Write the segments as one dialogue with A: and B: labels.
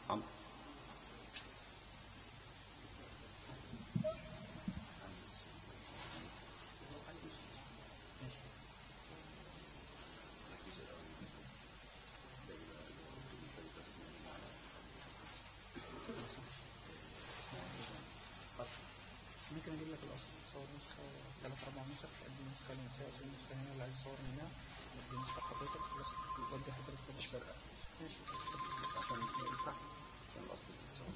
A: عمرو.
B: ممكن اجيب لك الاصل صور نسخه 3-4 نسخ، ادي نسخه للنساء ونسخه هنا اللي عايز صور منها، ادي نسخه حضرتك خلاص ودي حضرتك مش فارقه. ماشي
A: بس عشان ينفع عشان الأصل يتصور.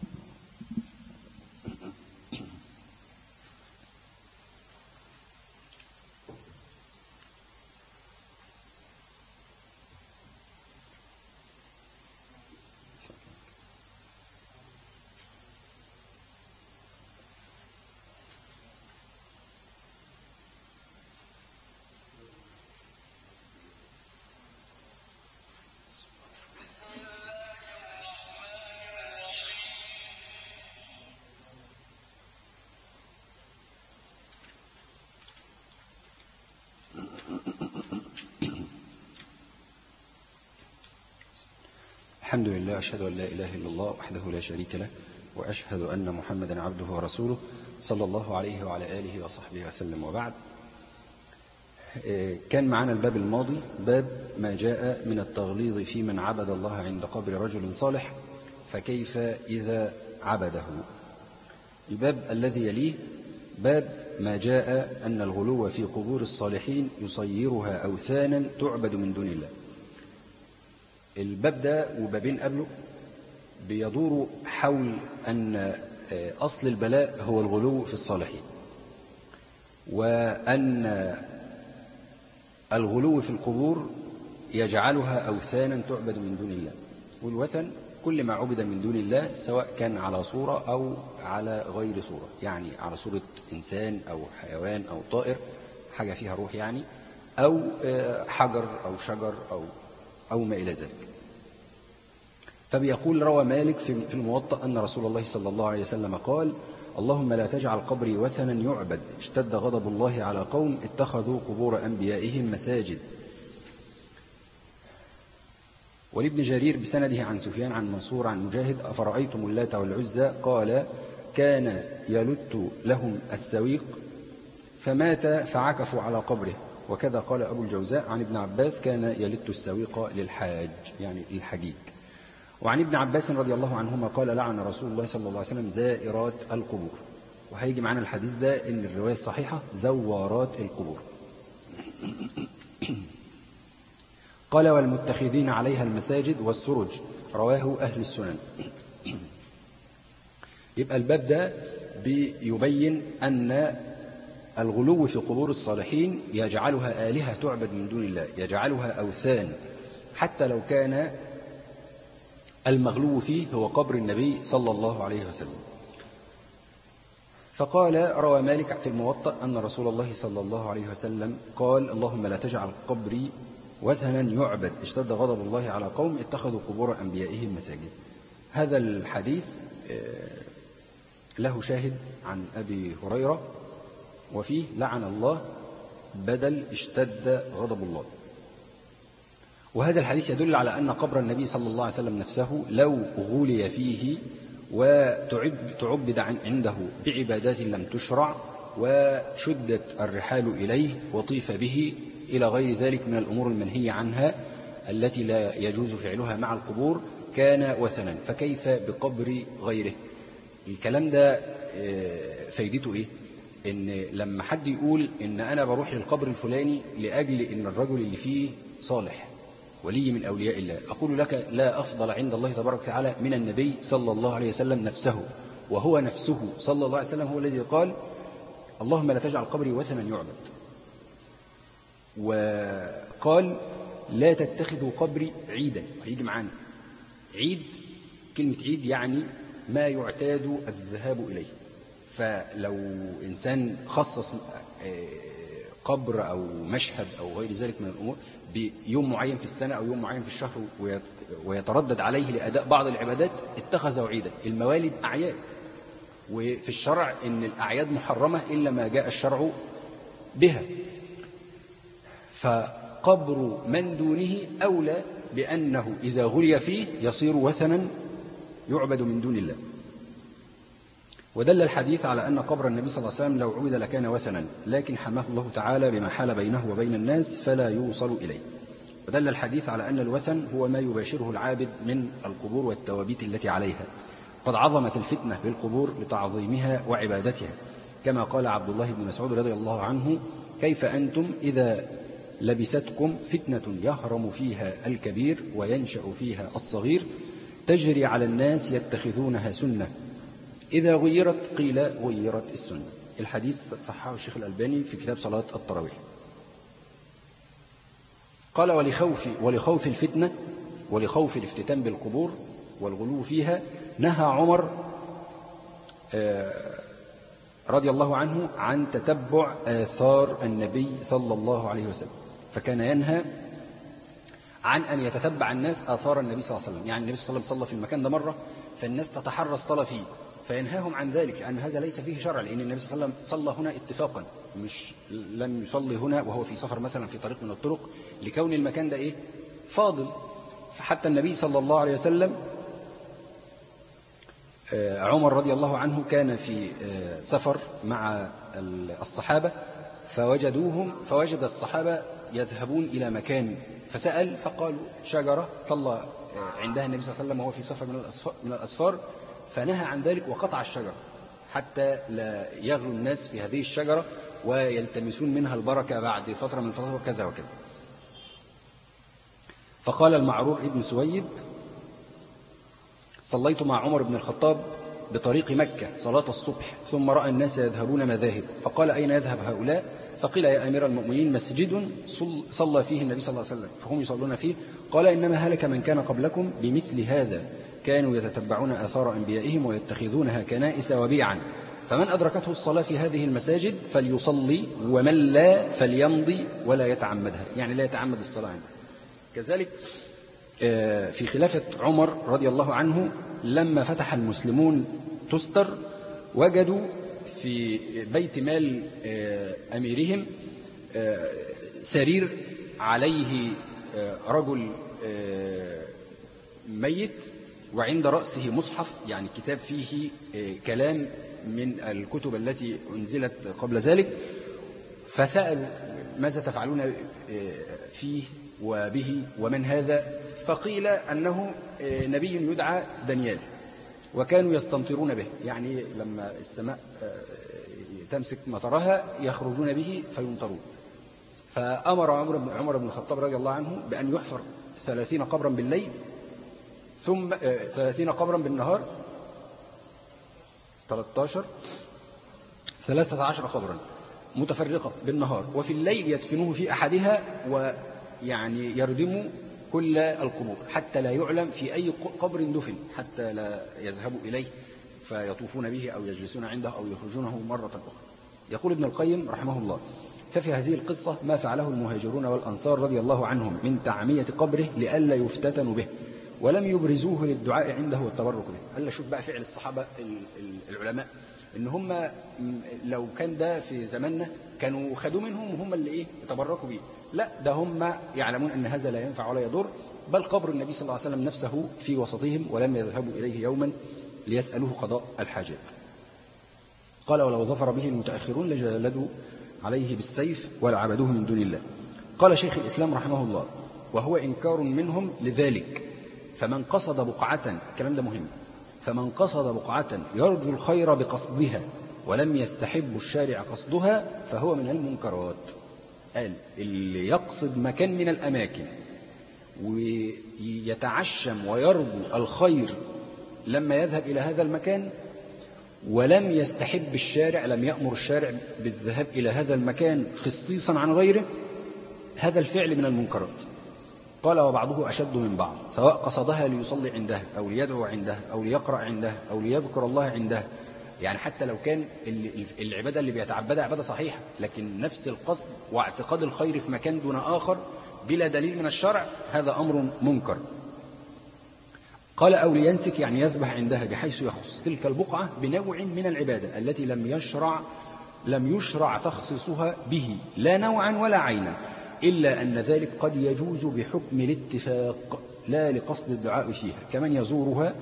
A: الحمد لله، أشهد أن لا إله إلا الله وحده لا شريك له، وأشهد أن محمدا عبده ورسوله صلى الله عليه وعلى آله وصحبه وسلم. وبعد، كان معنا الباب الماضي باب ما جاء من التغليظ في من عبد الله عند قبر رجل صالح، فكيف إذا عبده. الباب الذي يليه باب ما جاء أن الغلو في قبور الصالحين يصيرها أوثانا تعبد من دون الله. الباب ده وبابين قبله بيدور حول أن أصل البلاء هو الغلو في الصالحين، وأن الغلو في القبور يجعلها أوثانا تعبد من دون الله. والوثن كل ما عبد من دون الله، سواء كان على صورة أو على غير صورة، يعني على صورة إنسان أو حيوان أو طائر، حاجة فيها روح يعني، أو حجر أو شجر أو ما إلى ذلك. فبيقول روى مالك في الموطأ أن رسول الله صلى الله عليه وسلم قال: اللهم لا تجعل قبري وثنا يعبد، اشتد غضب الله على قوم اتخذوا قبور أنبيائهم مساجد. ولابن جرير بسنده عن سفيان عن منصور عن مجاهد: أفرأيتم اللات والعزى؟ قال: كان يلت لهم السويق فمات فعكفوا على قبره. وكذا قال أبو الجوزاء عن ابن عباس: كان يلت السويق للحاج، يعني للحجيج. وعن ابن عباس رضي الله عنهما قال: لعن رسول الله صلى الله عليه وسلم زائرات القبور. وهيجي معنا الحديث ده إن الرواية الصحيحة زوارات القبور. قال: والمتخذين عليها المساجد والسرج، رواه أهل السنن. يبقى الباب ده بيبين أن الغلو في قبور الصالحين يجعلها آلهة تعبد من دون الله، يجعلها أوثان، حتى لو كان المغلو فيه هو قبر النبي صلى الله عليه وسلم. فقال روى مالك في الموطأ أن رسول الله صلى الله عليه وسلم قال: اللهم لا تجعل قبري وثنا يعبد، اشتد غضب الله على قوم اتخذوا قبور أنبيائهم مساجد. هذا الحديث له شاهد عن أبي هريرة، وفيه: لعن الله بدل اشتد غضب الله. وهذا الحديث يدل على أن قبر النبي صلى الله عليه وسلم نفسه لو غولي فيه وتعبد عنده بعبادات لم تشرع، وشدت الرحال إليه وطيف به إلى غير ذلك من الأمور المنهية عنها التي لا يجوز فعلها مع القبور، كان وثنا. فكيف بقبر غيره؟ الكلام ده فايدته إيه؟ إن لما حد يقول إن أنا بروح للقبر الفلاني لأجل إن الرجل اللي فيه صالح ولي من أولياء الله، أقول لك: لا أفضل عند الله تبارك وتعالى من النبي صلى الله عليه وسلم نفسه، وهو نفسه صلى الله عليه وسلم هو الذي قال: اللهم لا تجعل قبري وثنا يعبد. وقال: لا تتخذوا قبري عيدا. هيجي معانا عيد، كلمة عيد يعني ما يعتاد الذهاب إليه. فلو إنسان خصص قبر أو مشهد أو غير ذلك من الأمور بيوم معين في السنة أو يوم معين في الشهر ويتردد عليه لأداء بعض العبادات، اتخذوا عيدا. الموالد أعياد، وفي الشرع إن الأعياد محرمة إلا ما جاء الشرع بها. فقبر من دونه أولى بأنه إذا غلي فيه يصير وثنا يعبد من دون الله. ودل الحديث على أن قبر النبي صلى الله عليه وسلم لو عبد لكان وثنا، لكن حماه الله تعالى بما حال بينه وبين الناس فلا يوصل إليه. ودل الحديث على أن الوثن هو ما يباشره العابد من القبور والتوابيت التي عليها. قد عظمت الفتنة بالقبور لتعظيمها وعبادتها، كما قال عبد الله بن مسعود رضي الله عنه: كيف أنتم إذا لبستكم فتنة يهرم فيها الكبير وينشأ فيها الصغير، تجري على الناس يتخذونها سنة، إذا غيرت قيل غيرت السنة. الحديث صححه الشيخ الألباني في كتاب صلاة التراويح. قال: ولخوف الفتنة ولخوف الافتتان بالقبور والغلو فيها نهى عمر رضي الله عنه عن تتبع آثار النبي صلى الله عليه وسلم، فكان ينهى عن أن يتتبع الناس آثار النبي صلى الله عليه وسلم. يعني النبي صلى الله عليه وسلم صلى في المكان ده مرة، فالناس تتحرى الصلاة فيه، فينهاهم عن ذلك، لأن هذا ليس فيه شرع، لأن النبي صلى الله عليه وسلم صلى هنا اتفاقا، مش لم يصلي هنا وهو في سفر مثلا في طريق من الطرق، لكون المكان ده فاضل. فحتى النبي صلى الله عليه وسلم عمر رضي الله عنه كان في سفر مع الصحابة، فوجد الصحابة يذهبون إلى مكان، فسأل فقالوا شجرة صلى عندها النبي صلى الله عليه وسلم وهو في سفر من الأسفار، فنهى عن ذلك وقطع الشجرة حتى لا يغلو الناس في هذه الشجرة ويلتمسون منها البركة بعد فترة من الفترات وكذا وكذا. فقال المعرور ابن سويد: صليت مع عمر بن الخطاب بطريق مكة صلاة الصبح، ثم رأى الناس يذهبون مذاهب، فقال: أين يذهب هؤلاء؟ فقيل: يا أمير المؤمنين مسجد صلى فيه النبي صلى الله عليه وسلم فهم يصلون فيه. قال: إنما هلك من كان قبلكم بمثل هذا، كانوا يتتبعون آثار أنبيائهم ويتخذونها كنائس وبيعا، فمن أدركته الصلاة في هذه المساجد فليصلي، ومن لا فليمضي ولا يتعمدها، يعني لا يتعمد الصلاة عنده. كذلك في خلافة عمر رضي الله عنه لما فتح المسلمون تستر، وجدوا في بيت مال أميرهم سرير عليه رجل ميت، وعند رأسه مصحف، يعني كتاب فيه كلام من الكتب التي أنزلت قبل ذلك. فسألوا: ماذا تفعلون فيه وبه ومن هذا؟ فقيل أنه نبي يدعى دانيال، وكانوا يستمطرون به، يعني لما السماء تمسك مطرها يخرجون به فيمطرون. فأمر عمر بن الخطاب رضي الله عنه بأن يحفر 30 قبرا بالليل، ثم 30 قبرا بالنهار، 13 قبرا متفرقة بالنهار، وفي الليل يدفنوه في أحدها، ويعني يردموا كل القبور حتى لا يعلم في أي قبر دفن، حتى لا يذهبوا إليه فيطوفون به أو يجلسون عنده أو يخرجونه مرة أخرى. يقول ابن القيم رحمه الله: ففي هذه القصة ما فعله المهاجرون والأنصار رضي الله عنهم من تعمية قبره لئلا يفتتنوا به، ولم يبرزوه للدعاء عنده والتبرك به. قال: شوف بقى فعل الصحابة العلماء، إن هم لو كان ده في زماننا كانوا خدوا منهم وهم اللي يتبركوا به، لا، ده هم يعلمون أن هذا لا ينفع ولا يضر، بل قبر النبي صلى الله عليه وسلم نفسه في وسطهم، ولم يذهبوا إليه يوما ليسألوه قضاء الحاجات. قال: ولو ظفر به المتأخرون لجلدوا عليه بالسيف ولعبدوه من دون الله. قال شيخ الإسلام رحمه الله: وهو إنكار منهم لذلك، فمن قصد بقعة، الكلام ده مهم، فمن قصد بقعة يرجو الخير بقصدها ولم يستحب الشارع قصدها فهو من المنكرات. قال: اللي يقصد مكان من الأماكن ويتعشم ويرجو الخير لما يذهب إلى هذا المكان، ولم يستحب الشارع، لم يأمر الشارع بالذهاب إلى هذا المكان خصيصا عن غيره، هذا الفعل من المنكرات. قال: وبعضه أشد من بعض، سواء قصدها ليصلي عندها أو ليدعو عندها أو ليقرأ عندها أو ليذكر الله عندها، يعني حتى لو كان العبادة اللي بيتعبدها عبادة صحيحة، لكن نفس القصد واعتقاد الخير في مكان دون آخر بلا دليل من الشرع، هذا أمر منكر. قال: أو لينسك، يعني يذبح عندها بحيث يخص تلك البقعة بنوع من العبادة التي لم يشرع تخصيصها به لا نوعا ولا عينا، إلا أن ذلك قد يجوز بحكم الاتفاق لا لقصد الدعاء فيها، كمن يزورها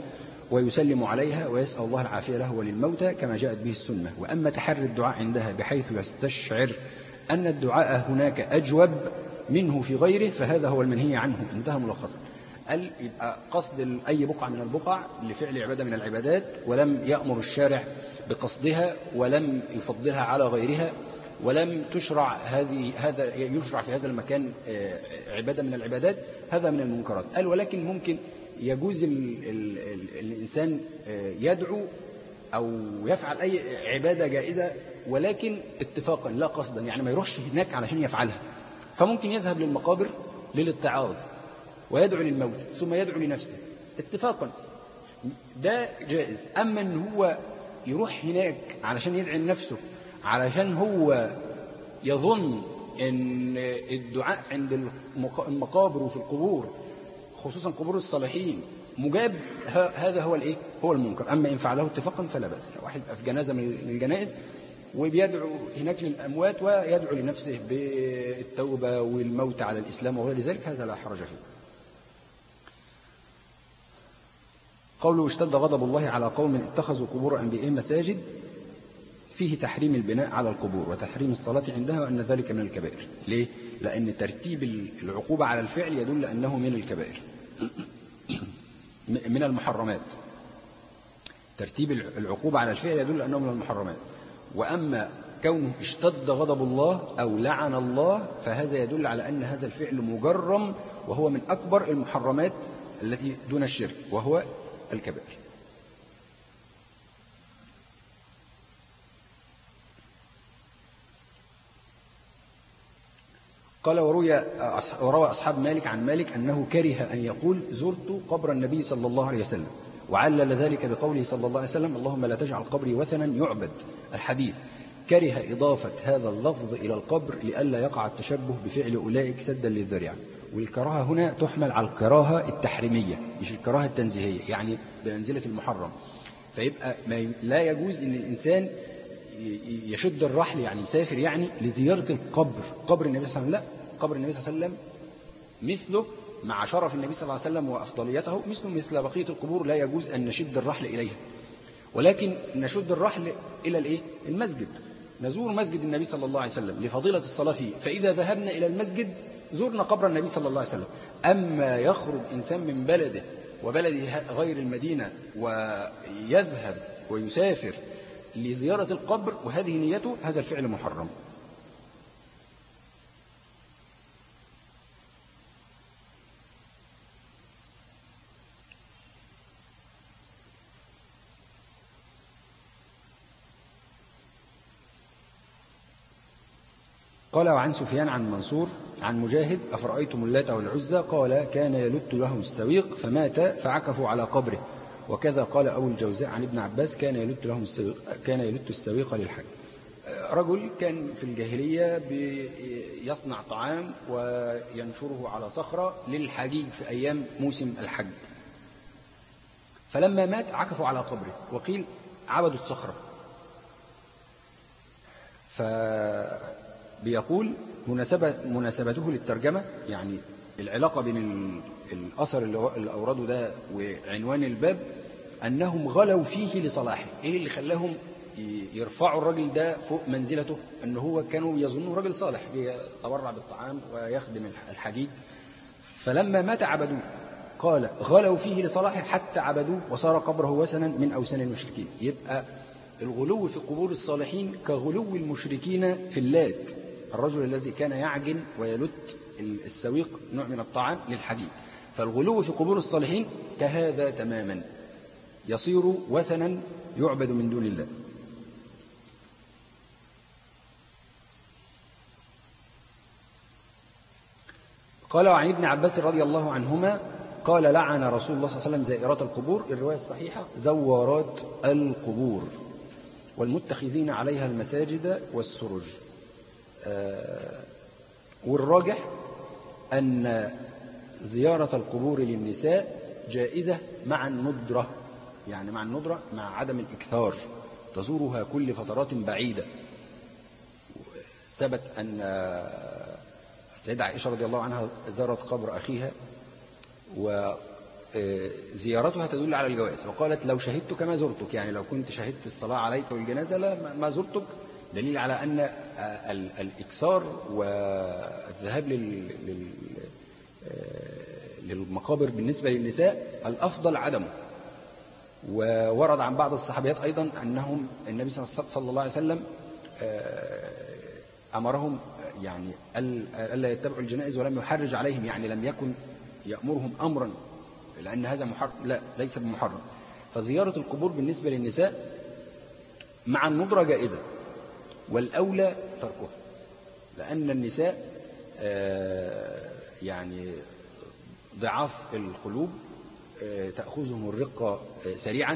A: ويسلم عليها ويسأل الله العافية له وللموتى كما جاءت به السنة. وأما تحري الدعاء عندها بحيث يستشعر أن الدعاء هناك أجوب منه في غيره فهذا هو المنهي عنه. انتهى ملخصا. قال يبقى قصد أي بقعة من البقع لفعل عبادة من العبادات ولم يأمر الشارع بقصدها ولم يفضلها على غيرها ولم تشرع هذا يشرع في هذا المكان عبادة من العبادات، هذا من المنكرات. قال ولكن ممكن يجوز الإنسان يدعو أو يفعل أي عبادة جائزة ولكن اتفاقا لا قصدا، يعني ما يروحش هناك علشان يفعلها، فممكن يذهب للمقابر للاتعاظ ويدعو للموت ثم يدعو لنفسه اتفاقا، ده جائز. أما أن هو يروح هناك علشان يدعي لنفسه علشان هو يظن أن الدعاء عند المقابر وفي القبور خصوصا قبور الصالحين مجاب، هذا هو الايه؟ هو المنكر. أما إن فعله اتفاقا فلا بأس. واحد في جنازة من الجنائز وبيدعو هناك للأموات ويدعو لنفسه بالتوبة والموت على الإسلام وغير ذلك، هذا لا حرج فيه. قوله اشتد غضب الله على قوم اتخذوا قبور أنبيائهم مساجد، فيه تحريم البناء على القبور وتحريم الصلاة عندها وأن ذلك من الكبائر. ليه؟ لأن ترتيب العقوبة على الفعل يدل أنه من الكبائر من المحرمات. ترتيب العقوبة على الفعل يدل أنه من المحرمات. وأما كونه اشتد غضب الله أو لعن الله فهذا يدل على أن هذا الفعل مجرم وهو من أكبر المحرمات التي دون الشرك وهو الكبائر. قال وروى أصحاب مالك عن مالك أنه كره أن يقول زرت قبر النبي صلى الله عليه وسلم، وعلل ذلك بقوله صلى الله عليه وسلم اللهم لا تجعل قبري وثنا يعبد، الحديث. كره إضافة هذا اللفظ إلى القبر لئلا يقع التشبه بفعل أولئك سدا للذريعة. والكراهة هنا تحمل على الكراهة التحريمية مش الكراهة التنزيهية، يعني بمنزلة المحرم. فيبقى لا يجوز أن الإنسان يشد الرحل يعني يسافر يعني لزيارة القبر، قبر النبي صلى الله عليه وسلم. لا، قبر النبي صلى الله عليه وسلم مثله مع شرف النبي صلى الله عليه وسلم وأفضليته مثل بقية القبور، لا يجوز أن نشد الرحل إليها، ولكن نشد الرحل إلى الإيه؟ المسجد، نزور مسجد النبي صلى الله عليه وسلم لفضيلة الصلاة فيه، فإذا ذهبنا إلى المسجد زرنا قبر النبي صلى الله عليه وسلم. أما يخرج إنسان من بلده وبلده غير المدينة ويذهب ويسافر لزيارة القبر وهذه نيته، هذا الفعل محرم. قال وعن سفيان عن منصور عن مجاهد أفرأيتم اللات والعزى قال كان يلت لهم السويق فمات فعكفوا على قبره، وكذا قال أبو الجوزاء عن ابن عباس كان يلت لهم السويق، كان يلت السويق للحج. رجل كان في الجاهلية يصنع طعام وينشره على صخرة للحجيج في أيام موسم الحج، فلما مات عكفوا على قبره وقيل عبدوا الصخرة. فبيقول مناسبته للترجمة، يعني العلاقة بين الأثر اللي أورده ده وعنوان الباب أنهم غلوا فيه لصلاحه. إيه اللي خلاهم يرفعوا الرجل ده فوق منزلته؟ أنه هو كانوا يظنوا رجل صالح يتبرع بالطعام ويخدم الحجيج، فلما مات عبدوه. قال غلوا فيه لصلاحه حتى عبدوه وصار قبره وثنا من أوثان المشركين. يبقى الغلو في قبور الصالحين كغلو المشركين في اللات، الرجل الذي كان يعجن ويلت السويق نوع من الطعام للحجيج. فالغلو في قبور الصالحين كهذا تماما، يصير وثنا يعبد من دون الله. قال عن ابن عباس رضي الله عنهما قال لعن رسول الله صلى الله عليه وسلم زائرات القبور، الرواية الصحيحة زوارات القبور والمتخذين عليها المساجد والسرج. والراجح أن زيارة القبور للنساء جائزة مع الندرة، يعني مع الندرة مع عدم الإكثار، تزورها كل فترات بعيدة. ثبت أن السيدة عائشة رضي الله عنها زارت قبر أخيها زيارتها تدل على الجواز. وقالت لو شهدت كما زرتك، يعني لو كنت شهدت الصلاة عليك والجنازة لا ما زرتك، دليل على أن الإكثار والذهاب للمقابر بالنسبة للنساء الأفضل عدمه. وورد عن بعض الصحابيات أيضا أنهم النبي صلى الله عليه وسلم أمرهم يعني ألا يتبعوا الجنائز ولم يحرج عليهم، يعني لم يكن يأمرهم أمرا لأن هذا محرم، لا ليس بمحرم. فزيارة القبور بالنسبة للنساء مع الندرة جائزة، والأولى تركها، لأن النساء يعني ضعاف القلوب تأخذهم الرقة سريعا،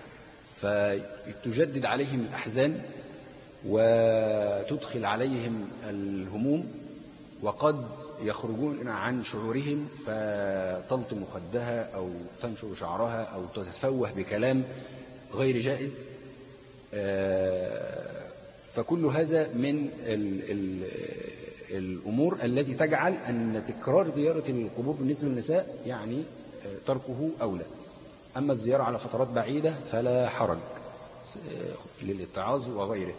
A: فتجدد عليهم الأحزان وتدخل عليهم الهموم، وقد يخرجون عن شعورهم فتلطم خدها أو تنشر شعرها أو تتفوه بكلام غير جائز. فكل هذا من الأمور التي تجعل أن تكرار زيارة القبور بالنسبة للنساء يعني تركه أولى. أما الزيارة على فترات بعيدة فلا حرج للاتعاظ وغيره.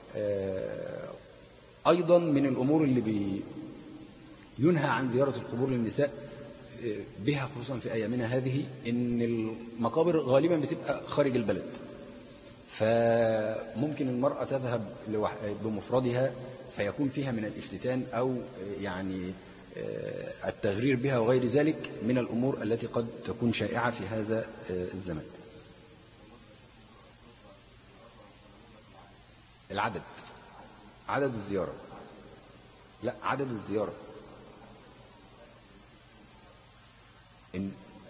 A: أيضا من الأمور اللي ينهى عن زيارة القبور للنساء بها خصوصا في أيامنا هذه إن المقابر غالبا بتبقى خارج البلد، فممكن المرأة تذهب بمفردها فيكون فيها من الافتتان أو يعني التغرير بها وغير ذلك من الأمور التي قد تكون شائعة في هذا الزمان. عدد الزيارة، لا عدد الزيارة، إن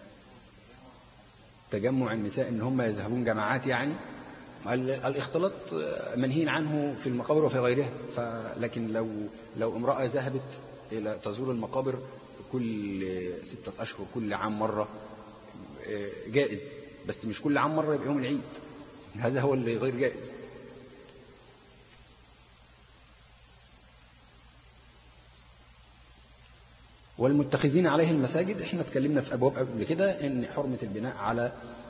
A: تجمع النساء إن هم يذهبون جماعات، يعني الاختلاط منهي عنه في المقابر وفي غيرها. لكن لو امرأة ذهبت إلى تزور المقابر كل 6 أشهر كل عام مرة جائز، بس مش كل عام مرة يبقى يوم العيد، هذا هو اللي غير جائز. والمتخذين عليه المساجد، احنا اتكلمنا في أبواب قبل كده ان حرمة البناء على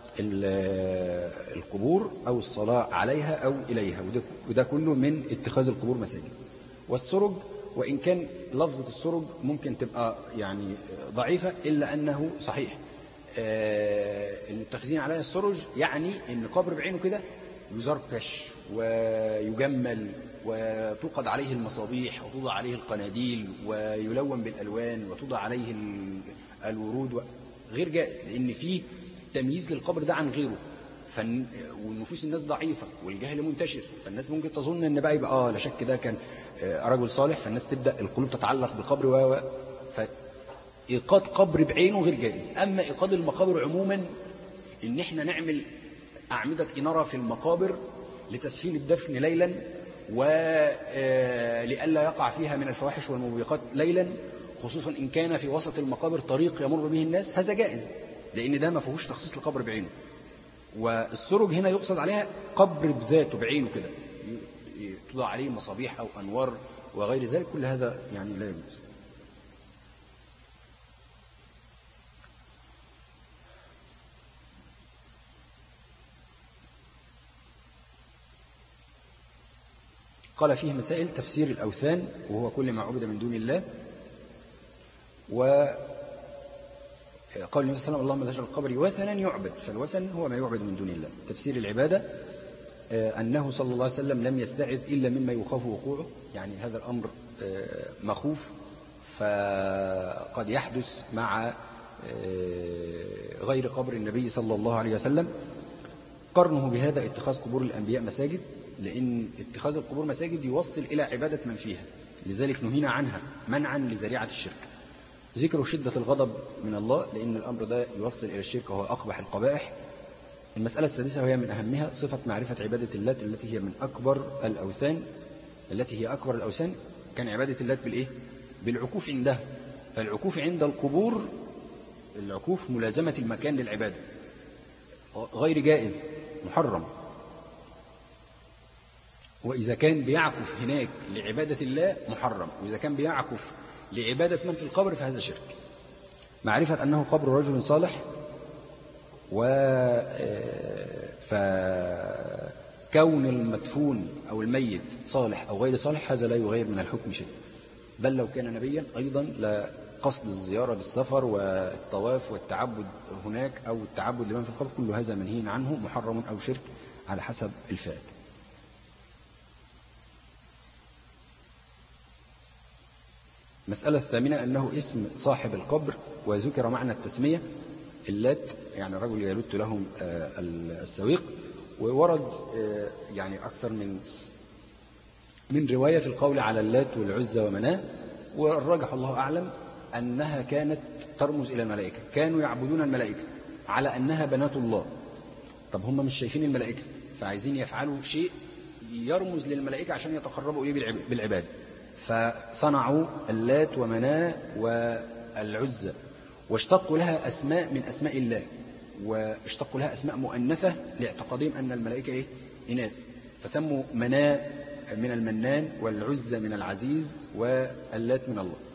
A: القبور أو الصلاة عليها أو إليها، وده كله من اتخاذ القبور مساجد. والسرج، وإن كان لفظة السرج ممكن تبقى يعني ضعيفة إلا أنه صحيح. المتخذين عليها السرج يعني إن قبر بعينه كده يزركش ويجمل وتوقد عليه المصابيح وتوضع عليه القناديل ويلون بالألوان وتوضع عليه الورود، غير جائز، لأن فيه تمييز للقبر ده عن غيره. والنفوس الناس ضعيفة والجهل منتشر، فالناس ممكن تظن ان بقى يبقى لا شك ده كان رجل صالح، فالناس تبدأ القلوب تتعلق بالقبر فإيقاد قبر بعينه غير جائز. أما إيقاد المقابر عموما ان احنا نعمل أعمدة إنارة في المقابر لتسهيل الدفن ليلا ولئلا يقع فيها من الفواحش والموبقات ليلا، خصوصا إن كان في وسط المقابر طريق يمر به الناس، هذا جائز، لأن ده ما فيهوش تخصيص لقبر بعينه. والسرج هنا يقصد عليها قبر بذاته بعينه كده، توضع عليه مصابيح أو أنوار وغير ذلك، كل هذا يعني لا يجوز. قال فيه مسائل: تفسير الأوثان وهو كل ما عبد من دون الله، وقال النبي صلى الله عليه وسلم: اللهم لا تجعل القبر وثنا يعبد، فالوثن هو ما يعبد من دون الله. تفسير العبادة أنه صلى الله عليه وسلم لم يستعذ إلا مما يخاف وقوعه، يعني هذا الأمر مخوف فقد يحدث مع غير قبر النبي صلى الله عليه وسلم. قرنه بهذا اتخاذ قبور الأنبياء مساجد، لأن اتخاذ القبور مساجد يوصل إلى عبادة من فيها، لذلك نهينا عنها منعا لذريعة الشرك. ذكر شدة الغضب من الله، لأن الأمر ده يوصل إلى الشرك وهو أقبح القبائح. المسألة السادسة وهي من أهمها: صفة معرفة عبادة اللات التي هي من أكبر الأوثان، التي هي أكبر الأوثان. كان عبادة اللات بالإيه؟ بالعكوف عندها. فالعكوف عند القبور، العكوف ملازمة المكان للعبادة، غير جائز، محرم. وإذا كان بيعكف هناك لعبادة الله محرم، وإذا كان بيعكف لعبادة من في القبر فهذا شرك. معرفة أنه قبر رجل صالح، فكون المدفون أو الميت صالح أو غير صالح هذا لا يغير من الحكم شيء، بل لو كان نبيا أيضا لا قصد الزيارة بالسفر والطواف والتعبد هناك أو التعبد لمن في القبر كل هذا منهي عنه، محرم أو شرك على حسب الفعل. المسألة الثامنة أنه اسم صاحب القبر وذكر معنى التسمية اللات، يعني الرجل يلت لهم السويق، وورد يعني أكثر من رواية في القول على اللات والعزى ومناه، والراجح الله أعلم أنها كانت ترمز إلى الملائكة، كانوا يعبدون الملائكة على أنها بنات الله. طب هم مش شايفين الملائكة فعايزين يفعلوا شيء يرمز للملائكة عشان يتقربوا إليه بالعبادة، فصنعوا اللات ومناه والعزى واشتقوا لها أسماء من أسماء الله، واشتقوا لها أسماء مؤنثة لاعتقادهم أن الملائكة إناث، فسموا مناه من المنان والعزى من العزيز واللات من الله.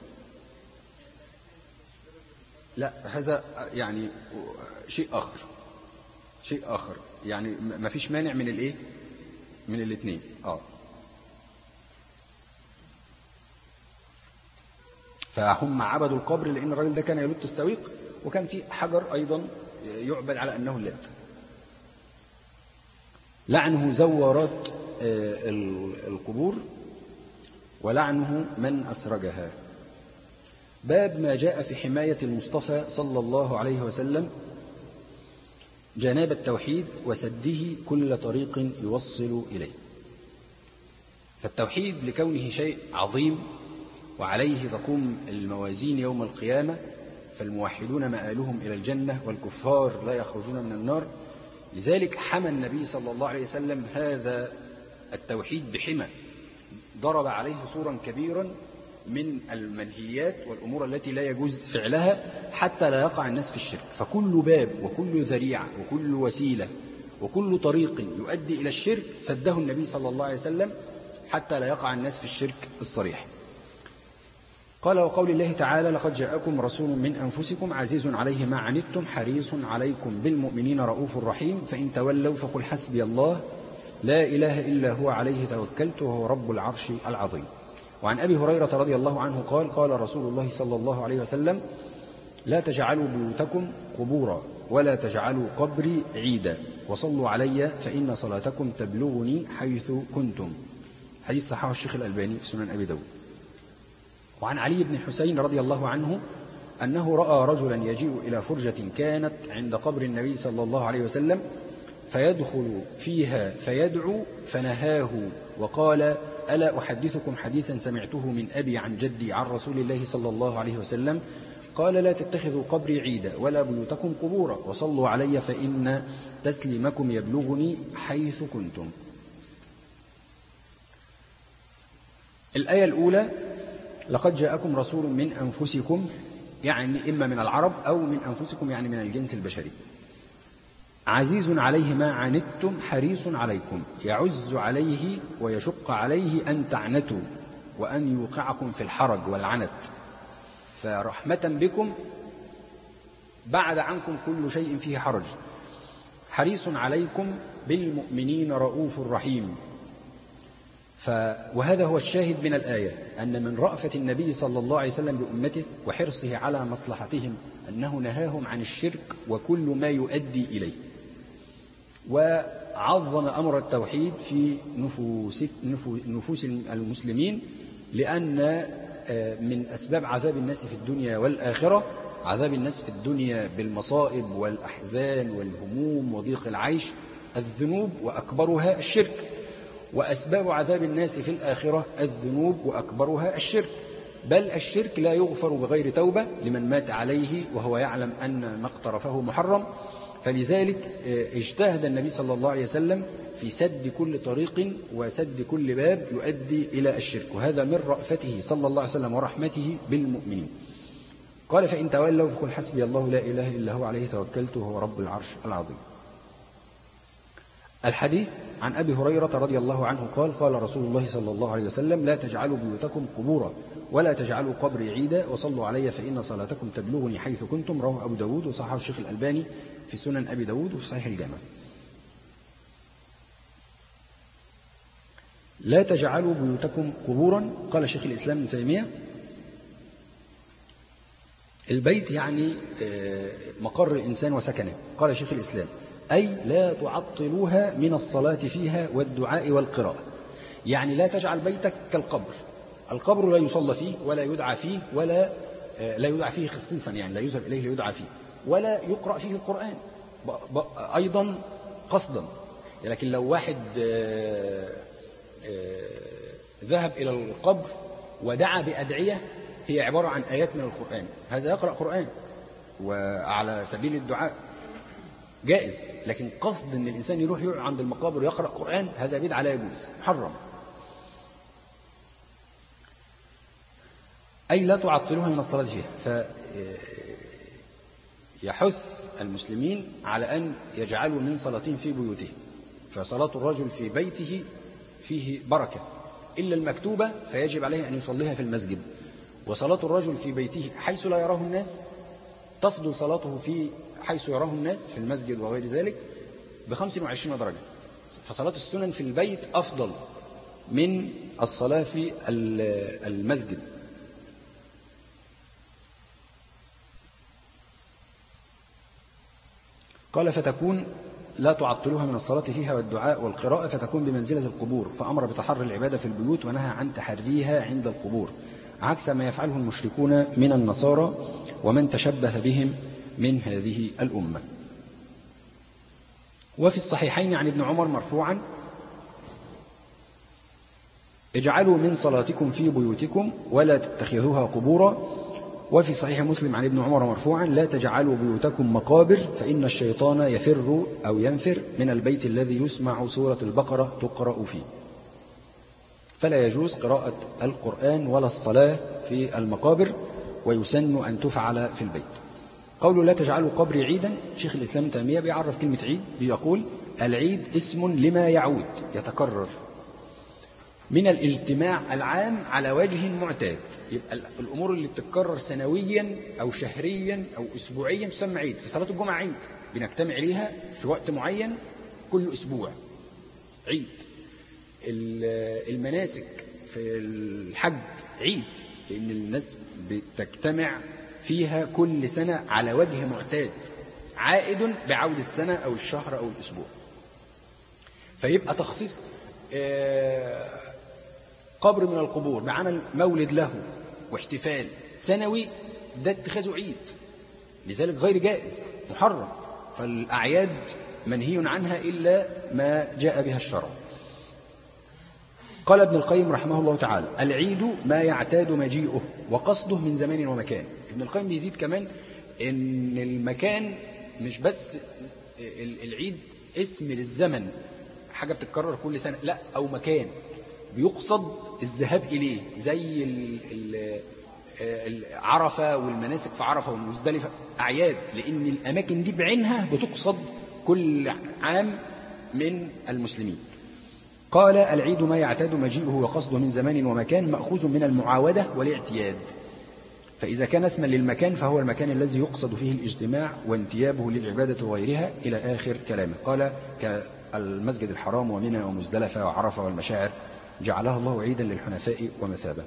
A: لا هذا يعني شيء آخر يعني ما فيش مانع من الإيه من الاثنين. فهم عبدوا القبر لأن الرجل ده كان يلت السويق، وكان في حجر أيضا يعبد على أنه اللات. لعنه زوارات القبور ولعنه من أسرجها. باب ما جاء في حماية المصطفى صلى الله عليه وسلم جناب التوحيد وسده كل طريق يوصل إليه. فالتوحيد لكونه شيء عظيم وعليه تقوم الموازين يوم القيامة، فالموحدون مآلهم إلى الجنة والكفار لا يخرجون من النار، لذلك حمى النبي صلى الله عليه وسلم هذا التوحيد بحمى، ضرب عليه صورا كبيرا من المنهيات والأمور التي لا يجوز فعلها حتى لا يقع الناس في الشرك. فكل باب وكل ذريعة وكل وسيلة وكل طريق يؤدي إلى الشرك سده النبي صلى الله عليه وسلم حتى لا يقع الناس في الشرك الصريح. قال وقول الله تعالى لقد جاءكم رسول من أنفسكم عزيز عليه ما عنتم حريص عليكم بالمؤمنين رؤوف رحيم فإن تولوا فقل حسبي الله لا إله إلا هو عليه توكلت وهو رب العرش العظيم. وعن أبي هريرة رضي الله عنه قال قال رسول الله صلى الله عليه وسلم لا تجعلوا بيوتكم قبورا ولا تجعلوا قبري عيدا وصلوا علي فإن صلاتكم تبلغني حيث كنتم. حديث صححه الشيخ الألباني في سنن أبي داود. وعن علي بن حسين رضي الله عنه أنه رأى رجلا يجيء إلى فرجة كانت عند قبر النبي صلى الله عليه وسلم فيدخل فيها فيدعو فنهاه وقال ألا أحدثكم حديثا سمعته من أبي عن جدي عن رسول الله صلى الله عليه وسلم قال لا تتخذوا قبري عيدا ولا بيوتكم قبورا وصلوا علي فإن تسليمكم يبلغني حيث كنتم. الآية الأولى لقد جاءكم رسول من أنفسكم يعني إما من العرب أو من أنفسكم يعني من الجنس البشري. عزيز عليه ما عنتم حريص عليكم، يعز عليه ويشق عليه أن تعنتوا وأن يوقعكم في الحرج والعنت، فرحمة بكم بعد عنكم كل شيء فيه حرج. حريص عليكم بالمؤمنين رؤوف رحيم. وهذا هو الشاهد من الآية أن من رأفة النبي صلى الله عليه وسلم بأمته وحرصه على مصلحتهم أنه نهاهم عن الشرك وكل ما يؤدي إليه، وعظم أمر التوحيد في نفوس المسلمين، لأن من أسباب عذاب الناس في الدنيا والآخرة عذاب الناس في الدنيا بالمصائب والأحزان والهموم وضيق العيش الذنوب وأكبرها الشرك، وأسباب عذاب الناس في الآخرة الذنوب وأكبرها الشرك، بل الشرك لا يغفر بغير توبة لمن مات عليه وهو يعلم أن ما اقترفه محرم. فلذلك اجتهد النبي صلى الله عليه وسلم في سد كل طريق وسد كل باب يؤدي إلى الشرك، وهذا من رأفته صلى الله عليه وسلم ورحمته بالمؤمنين. قال فإن تولوا فقل حسبي الله لا إله إلا هو عليه توكلت وهو رب العرش العظيم. الحديث عن أبي هريرة رضي الله عنه قال قال رسول الله صلى الله عليه وسلم لا تجعلوا بيوتكم قبورا ولا تجعلوا قبري عيدا وصلوا علي فإن صلاتكم تبلغني حيث كنتم. رواه أبو داود وصححه الشيخ الألباني في سنن أبي داود وفي صحيح الجامع. لا تجعلوا بيوتكم قبورا. قال شيخ الإسلام ابن تيمية البيت يعني مقر الإنسان وسكنه. قال شيخ الإسلام أي لا تعطلوها من الصلاة فيها والدعاء والقراءة. يعني لا تجعل بيتك كالقبر. القبر لا يصلى فيه ولا يدعى فيه ولا لا يدعى فيه خصيصا، يعني لا يذهب إليه ليدعى فيه ولا يقرأ فيه القرآن أيضا قصدا. لكن لو واحد ذهب إلى القبر ودعا بأدعية هي عبارة عن آيات من القرآن، هذا يقرأ قرآن وعلى سبيل الدعاء جائز. لكن قصد أن الإنسان يروح يقعد عند المقابر ويقرأ قرآن هذا بدعة لا يجوز، محرم. أي لا تعطلوها من الصلاة فيها. فيحث المسلمين على أن يجعلوا من صلاتهم في بيوتهم. فصلاة الرجل في بيته فيه بركة، إلا المكتوبة فيجب عليه أن يصليها في المسجد. وصلاة الرجل في بيته حيث لا يراه الناس تفضل صلاته في حيث يراه الناس في المسجد وغير ذلك ب25 درجة. فصلاة السنن في البيت أفضل من الصلاة في المسجد. قال فتكون لا تعطلوها من الصلاة فيها والدعاء والقراءة فتكون بمنزلة القبور. فأمر بتحري العبادة في البيوت ونهى عن تحريها عند القبور، عكس ما يفعله المشركون من النصارى ومن تشبه بهم من هذه الأمة. وفي الصحيحين عن ابن عمر مرفوعا اجعلوا من صلاتكم في بيوتكم ولا تتخذوها قبورا. وفي صحيح مسلم عن ابن عمر مرفوعا لا تجعلوا بيوتكم مقابر فإن الشيطان يفر أو ينفر من البيت الذي يسمع سورة البقرة تقرأ فيه. فلا يجوز قراءة القرآن ولا الصلاة في المقابر، ويسن أن تفعل في البيت. قوله لا تجعلوا قبري عيدا، شيخ الإسلام ابن تيمية بيعرف كلمة عيد بيقول العيد اسم لما يعود يتكرر من الاجتماع العام على وجه معتاد. يبقى الأمور اللي بتتكرر سنويا أو شهريا أو أسبوعيا تسمى عيد. في صلاة الجمعة عيد بنجتمع ليها في وقت معين كل أسبوع عيد. المناسك في الحج عيد لأن الناس بتجتمع فيها كل سنة على وجه معتاد عائد بعود السنة أو الشهر أو الأسبوع. فيبقى تخصيص قبر من القبور بعمل مولد له واحتفال سنوي ده اتخاذه عيد، لذلك غير جائز محرم. فالأعياد منهي عنها إلا ما جاء بها الشرع. قال ابن القيم رحمه الله تعالى العيد ما يعتاد مجيئه وقصده من زمان ومكان. ابن القيم بيزيد كمان ان المكان مش بس العيد اسم للزمن حاجة بتتكرر كل سنة، لا، أو مكان بيقصد الذهاب إليه زي عرفة والمناسك في عرفة والمزدلفة أعياد، لأن الأماكن دي بعينها بتقصد كل عام من المسلمين. قال العيد ما يعتاد مجيئه وقصده من زمان ومكان مأخوذ من المعاودة والاعتياد. فإذا كان اسما للمكان فهو المكان الذي يقصد فيه الاجتماع وانتيابه للعبادة وغيرها إلى آخر كلامه. قال كالمسجد الحرام ومنى ومزدلفة وعرفة والمشاعر جعلها الله عيدا للحنفاء ومثابة.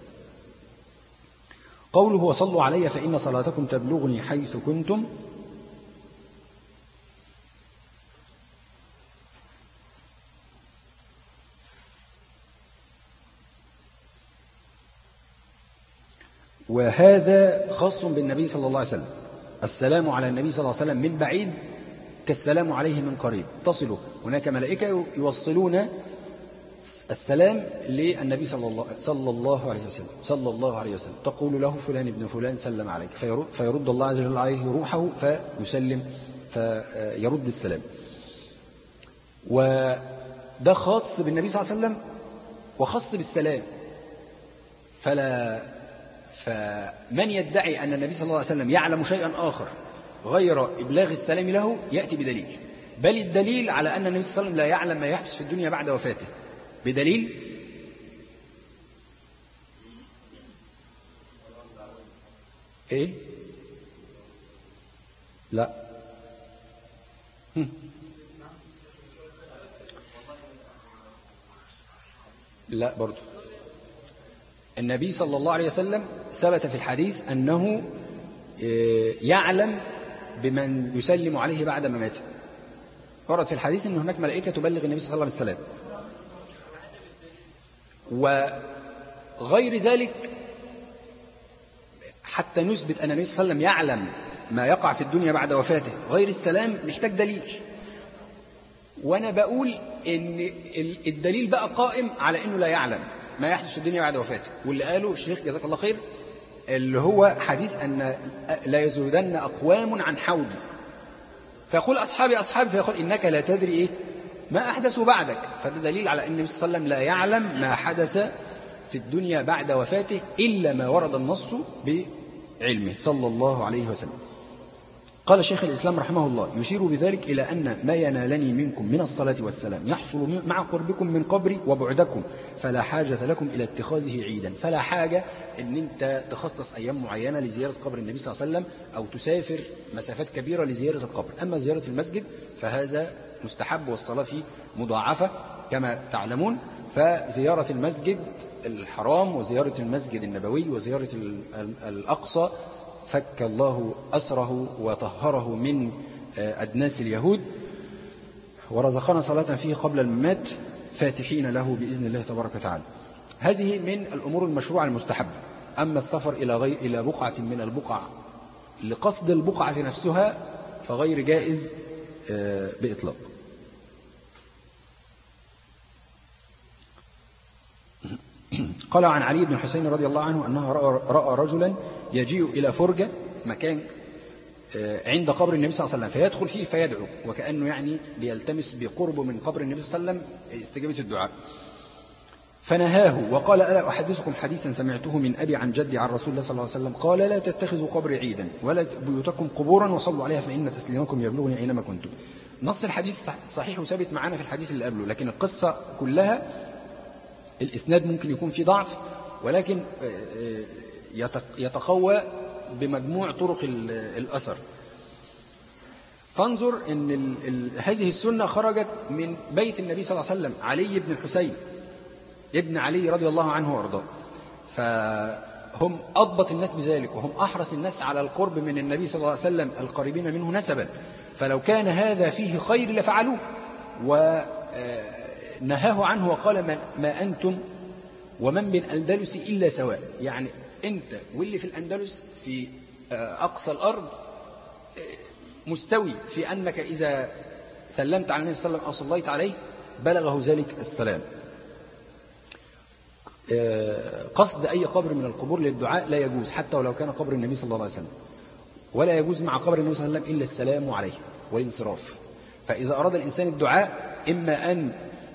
A: قوله وصلوا علي فإن صلاتكم تبلغني حيث كنتم. وهذا خاص بالنبي صلى الله عليه وسلم. السلام على النبي صلى الله عليه وسلم من بعيد كالسلام عليه من قريب تصله. هناك ملائكة يوصلون السلام للنبي صلى الله عليه وسلم تقول له فلان ابن فلان سلم عليك فيرد الله عز وجل عليه روحه فيسلم فيرد السلام. وده خاص بالنبي صلى الله عليه وسلم وخاص بالسلام. فمن يدعي أن النبي صلى الله عليه وسلم يعلم شيئا آخر غير إبلاغ السلام له يأتي بدليل، بل الدليل على أن النبي صلى الله عليه وسلم لا يعلم ما يحدث في الدنيا بعد وفاته بدليل إيه؟ لا لا برضو. النبي صلى الله عليه وسلم ثبت في الحديث أنه يعلم بمن يسلم عليه بعد ما مات. ورد في الحديث أن هناك ملائكة تبلغ النبي صلى الله عليه وسلم. وغير ذلك حتى نثبت أن النبي صلى الله عليه وسلم يعلم ما يقع في الدنيا بعد وفاته غير السلام محتاج دليل. وأنا بقول إن الدليل بقى قائم على إنه لا يعلم ما يحدث في الدنيا بعد وفاته، واللي قاله الشيخ جزاك الله خير اللي هو حديث أن لا يزودن أقوام عن حوضي فيقول أصحابي أصحابي، فيقول إنك لا تدري إيه ما أحدثوا بعدك. فده دليل على أن النبي صلى الله عليه وسلم لا يعلم ما حدث في الدنيا بعد وفاته إلا ما ورد النص بعلمه صلى الله عليه وسلم. قال شيخ الإسلام رحمه الله: يشير بذلك إلى أن ما ينالني منكم من الصلاة والسلام يحصل مع قربكم من قبري وبعدكم، فلا حاجة لكم إلى اتخاذه عيدا. فلا حاجة أن أنت تخصص أيام معينة لزيارة قبر النبي صلى الله عليه وسلم أو تسافر مسافات كبيرة لزيارة القبر. أما زيارة المسجد فهذا مستحب والصلاة فيه مضاعفة كما تعلمون. فزيارة المسجد الحرام وزيارة المسجد النبوي وزيارة الأقصى فك الله أسره وطهره من أدناس اليهود ورزقنا صلاة فيه قبل الممات فاتحين له بإذن الله تبارك وتعالى. هذه من الأمور المشروعة المستحبة. أما السفر إلى بقعة من البقع لقصد البقعة نفسها فغير جائز بإطلاق. قال عن علي بن حسين رضي الله عنه أنه رأى رجلا يجيء إلى فرجة مكان عند قبر النبي صلى الله عليه وسلم فيدخل فيه فيدعو، وكأنه يعني ليلتمس بقربه من قبر النبي صلى الله عليه وسلم استجابة الدعاء. فنهاه وقال: ألا أحدثكم حديثا سمعته من أبي عن جدي عن رسول الله صلى الله عليه وسلم قال: لا تتخذوا قبري عيدا ولا بيوتكم قبورا وصلوا عليها فإن تسليمكم يبلغني أينما كنتم. نص الحديث صحيح وثابت معنا في الحديث اللي قبله، لكن القصة كلها الإسناد ممكن يكون فيه ضعف، ولكن يتقوى بمجموع طرق الأثر. فانظر أن هذه السنة خرجت من بيت النبي صلى الله عليه وسلم، علي بن الحسين ابن علي رضي الله عنه وارضاه، فهم أضبط الناس بذلك وهم أحرص الناس على القرب من النبي صلى الله عليه وسلم القريبين منه نسبا، فلو كان هذا فيه خير لفعلوه. ونهاه عنه وقال: ما أنتم ومن بالأندلس إلا سواء، يعني أنت واللي في الأندلس في أقصى الأرض مستوي في أنك إذا سلمت على النبي صلى الله عليه وسلم أو صليت عليه بلغه ذلك السلام. قصد أي قبر من القبور للدعاء لا يجوز حتى ولو كان قبر النبي صلى الله عليه وسلم، ولا يجوز مع قبر النبي صلى الله عليه وسلم إلا السلام عليه والانصراف. فإذا أراد الإنسان الدعاء إما أن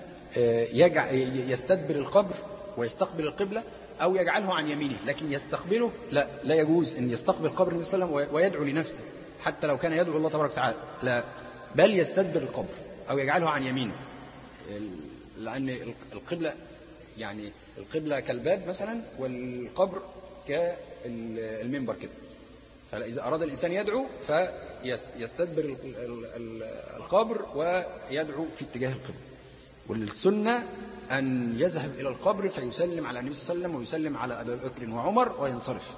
A: يستدبر القبر ويستقبل القبلة أو يجعله عن يمينه، لكن يستقبله لا يجوز أن يستقبل قبر النبي صلى الله عليه وسلم ويدعو لنفسه حتى لو كان يدعو الله تبارك وتعالى، لا، بل يستدبر القبر أو يجعله عن يمينه، لأن القبلة يعني القبلة كالباب مثلا والقبر كالمنبر كده. فإذا أراد الإنسان يدعو فيستدبر القبر ويدعو في اتجاه القبلة. والسنة أن يذهب إلى القبر فيسلم على النبي صلى الله عليه وسلم ويسلم على أبي بكر وعمر وينصرف.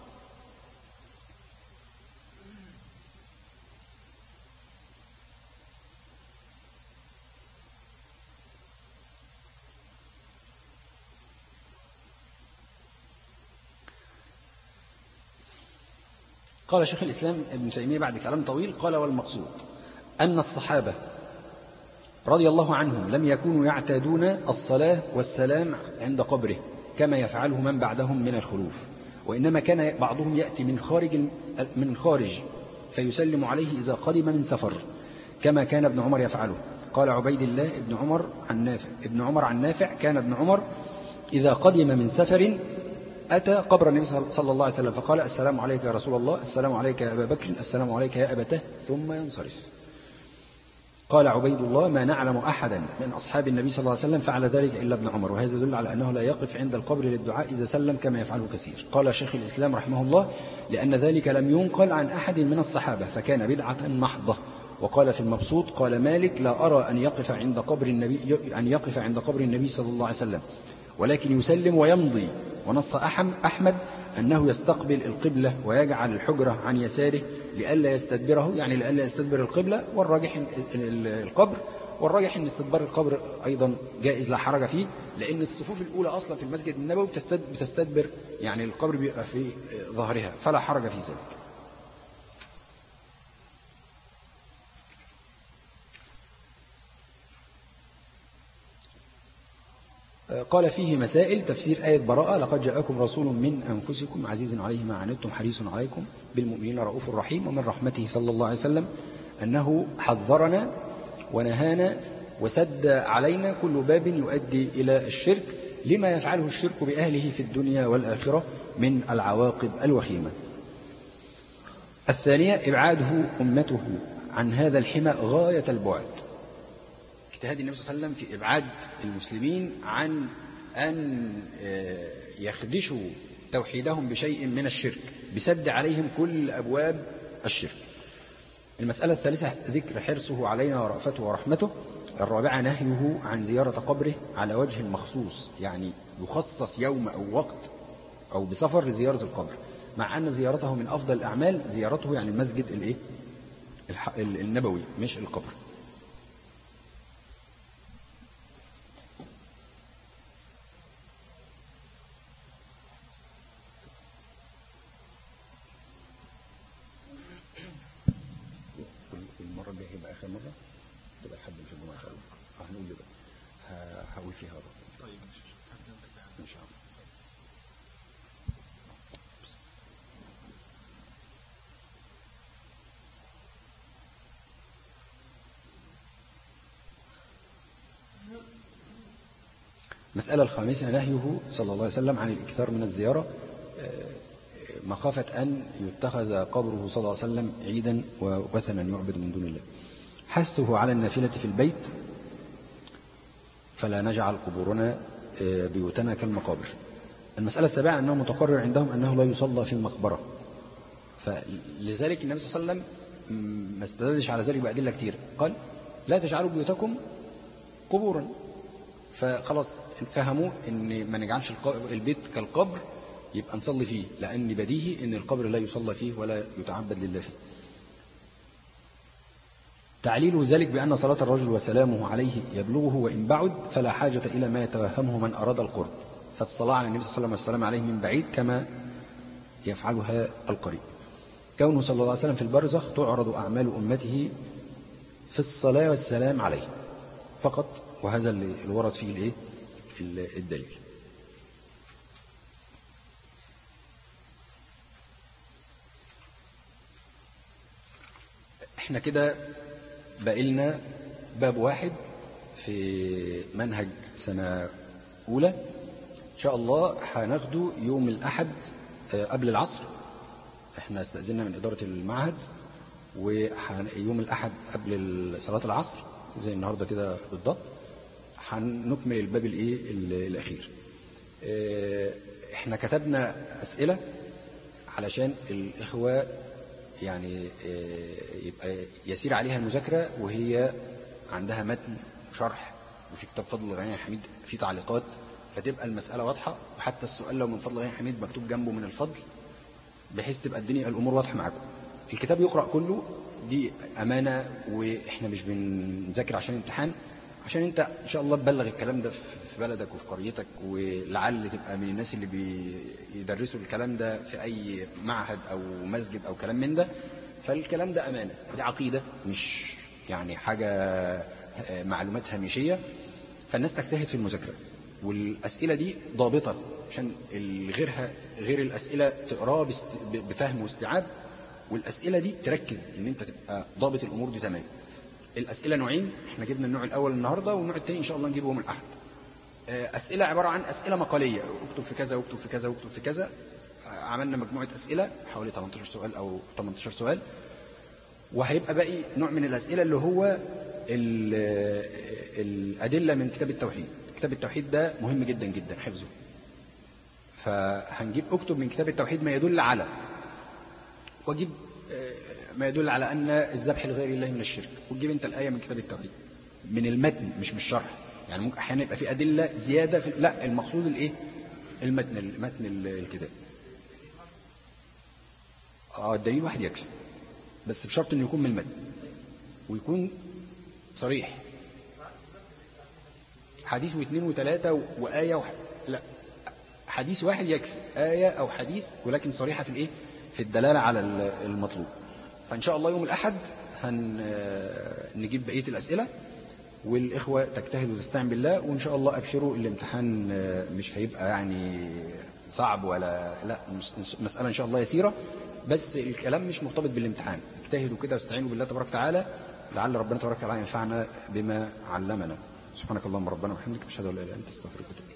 A: قال شيخ الإسلام ابن تيمية بعد كلام طويل قال: والمقصود أن الصحابة رضي الله عنهم لم يكونوا يعتادون الصلاة والسلام عند قبره كما يفعله من بعدهم من الخلوف، وإنما كان بعضهم يأتي من خارج فيسلم عليه إذا قدم من سفر كما كان ابن عمر يفعله. قال عبيد الله ابن عمر عن نافع كان ابن عمر إذا قدم من سفر أتى قبر النبي صلى الله عليه وسلم فقال: السلام عليك يا رسول الله، السلام عليك يا أبا بكر، السلام عليك يا أبته، ثم ينصرف. قال عبيد الله: ما نعلم أحدا من أصحاب النبي صلى الله عليه وسلم فعل ذلك إلا ابن عمر، وهذا يدل على أنه لا يقف عند القبر للدعاء إذا سلم كما يفعله كثير. قال شيخ الإسلام رحمه الله: لأن ذلك لم ينقل عن أحد من الصحابة فكان بدعة محضة، وقال في المبسوط قال مالك لا أرى أن يقف عند قبر النبي صلى الله عليه وسلم ولكن يسلم ويمضي. ونص أحمد أنه يستقبل القبلة ويجعل الحجرة عن يساره لئلا يستدبره، يعني لئلا يستدبر القبلة، والراجح القبر، والراجح أن استدبار القبر أيضا جائز لا حرج فيه، لأن الصفوف الأولى أصلا في المسجد النبوي بتستدبر، يعني القبر بيبقى في ظهرها، فلا حرج في ذلك. قال فيه مسائل: تفسير آية براءة: لقد جاءكم رسول من أنفسكم عزيز عليه ما عنتم حريص عليكم بالمؤمنين رؤوف رحيم. ومن رحمته صلى الله عليه وسلم أنه حذرنا ونهانا وسد علينا كل باب يؤدي إلى الشرك لما يفعله الشرك بأهله في الدنيا والآخرة من العواقب الوخيمة. الثانية: إبعاده أمته عن هذا الحمى غاية البعد. اجتهاد النبي صلى الله عليه وسلم في إبعاد المسلمين عن أن يخدشوا توحيدهم بشيء من الشرك بسد عليهم كل أبواب الشرك. المسألة الثالثة: ذكر حرصه علينا ورأفته ورحمته. الرابعة: نهيه عن زيارة قبره على وجه مخصوص، يعني يخصص يوم أو وقت أو بسفر لزيارة القبر، مع أن زيارته من أفضل الأعمال، زيارته يعني المسجد النبوي مش القبر. المرة الجاية هيبقى آخر مرة تبقى لحد مش الجمعة إن شاء الله. هنقول له بقى هقول فيها بقى. طيب إن شاء الله. المسألة الخامسة: نهيه صلى الله عليه وسلم عن الإكثار من الزيارة مخافة أن يتخذ قبره صلى الله عليه وسلم عيدا ووثنا يعبد من دون الله. حثه على النافلة في البيت: فلا نجعل قبورنا بيوتنا كالمقابر. المسألة السابعة: أنه متقرر عندهم أنه لا يصلى في المقبرة، فلذلك النبي صلى الله عليه وسلم ما استدلش على ذلك بأدلة كتير، قال لا تجعلوا بيوتكم قبورا، فخلاص فهموا ان ما نجعلش البيت كالقبر يبقى نصلي فيه، لأن بديهي ان القبر لا يصلى فيه ولا يتعبد لله فيه. تعليل ذلك بأن صلاة الرجل وسلامه عليه يبلغه وإن بعد، فلا حاجة إلى ما يتوهمه من أراد القرب، فالصلاة على النبي صلى الله عليه وسلم والسلام عليه من بعيد كما يفعلها القريب. كونه صلى الله عليه وسلم في البرزخ تعرض أعمال أمته في الصلاة والسلام عليه فقط، وهذا اللي ورد فيه الدليل. احنا كده بقيلنا باب واحد في منهج سنة أولى، إن شاء الله هناخده يوم الأحد قبل العصر. احنا استأذننا من إدارة المعهد، ويوم الأحد قبل صلاة العصر زي النهاردة كده بالضبط هنكمل الباب الأخير. احنا كتبنا أسئلة علشان الإخوة يعني يبقى يسير عليها المذاكرة وهي عندها متن وشرح، وفي كتاب فضل غني حميد في تعليقات، فتبقى المسألة واضحة، وحتى السؤال لو من فضل غني حميد مكتوب جنبه من الفضل، بحيث تبقى الأمور واضحة معاكم. الكتاب يقرأ كله، دي أمانة، وإحنا مش بنذاكر عشان امتحان، عشان انت ان شاء الله تبلغ الكلام ده في بلدك وفي قريتك، ولعل تبقى من الناس اللي بيدرسوا الكلام ده في اي معهد او مسجد او كلام من ده. فالكلام ده امانه، دي عقيده مش يعني حاجه معلومات هامشيه، فالناس تجتهد في المذاكره، والاسئله دي ضابطه عشان غير الاسئله تقراها بفهم واستيعاب، والاسئله دي تركز ان انت تبقى ضابط الامور دي تمام. الأسئلة نوعين، احنا جبنا النوع الأول النهاردة، والنوع الثاني إن شاء الله نجيبه يوم الأحد. أسئلة عبارة عن أسئلة مقالية، اكتب في كذا واكتب في كذا واكتب في كذا. عملنا مجموعة أسئلة حوالي 18 سؤال أو 18 سؤال، وهيبقى باقي نوع من الأسئلة اللي هو الأدلة من كتاب التوحيد. كتاب التوحيد ده مهم جدا جدا حفظه، فهنجيب اكتب من كتاب التوحيد ما يدل على، واجيب ما يدل على أن الذبح لغير الله من الشرك. وتجيب أنت الآية من كتاب التوحيد من المتن مش من الشرح. يعني ممكن أحيانا يبقى في أدلة زيادة لا، المقصود الإيه؟ متن الكتاب. الدليل واحد يكفي، بس بشرط انه يكون من المتن ويكون صريح. حديث واثنين وثلاثة وآية لا، حديث واحد يكفي، آية أو حديث ولكن صريحة في الإيه؟ في الدلالة على المطلوب. فإن شاء الله يوم الأحد هنجيب بقية الأسئلة، والإخوة تجتهد وتستعين بالله، وإن شاء الله أبشروا الامتحان مش هيبقى يعني صعب ولا لا، مسألة إن شاء الله يسيرة، بس الكلام مش مرتبط بالامتحان. اجتهدوا كده واستعينوا بالله تبارك وتعالى، لعل ربنا تبارك وتعالى ينفعنا بما علمنا. سبحانك اللهم ربنا وبحمدك، أشهد أن لا إله إلا أنت، أستغفرك وأتوب إليك.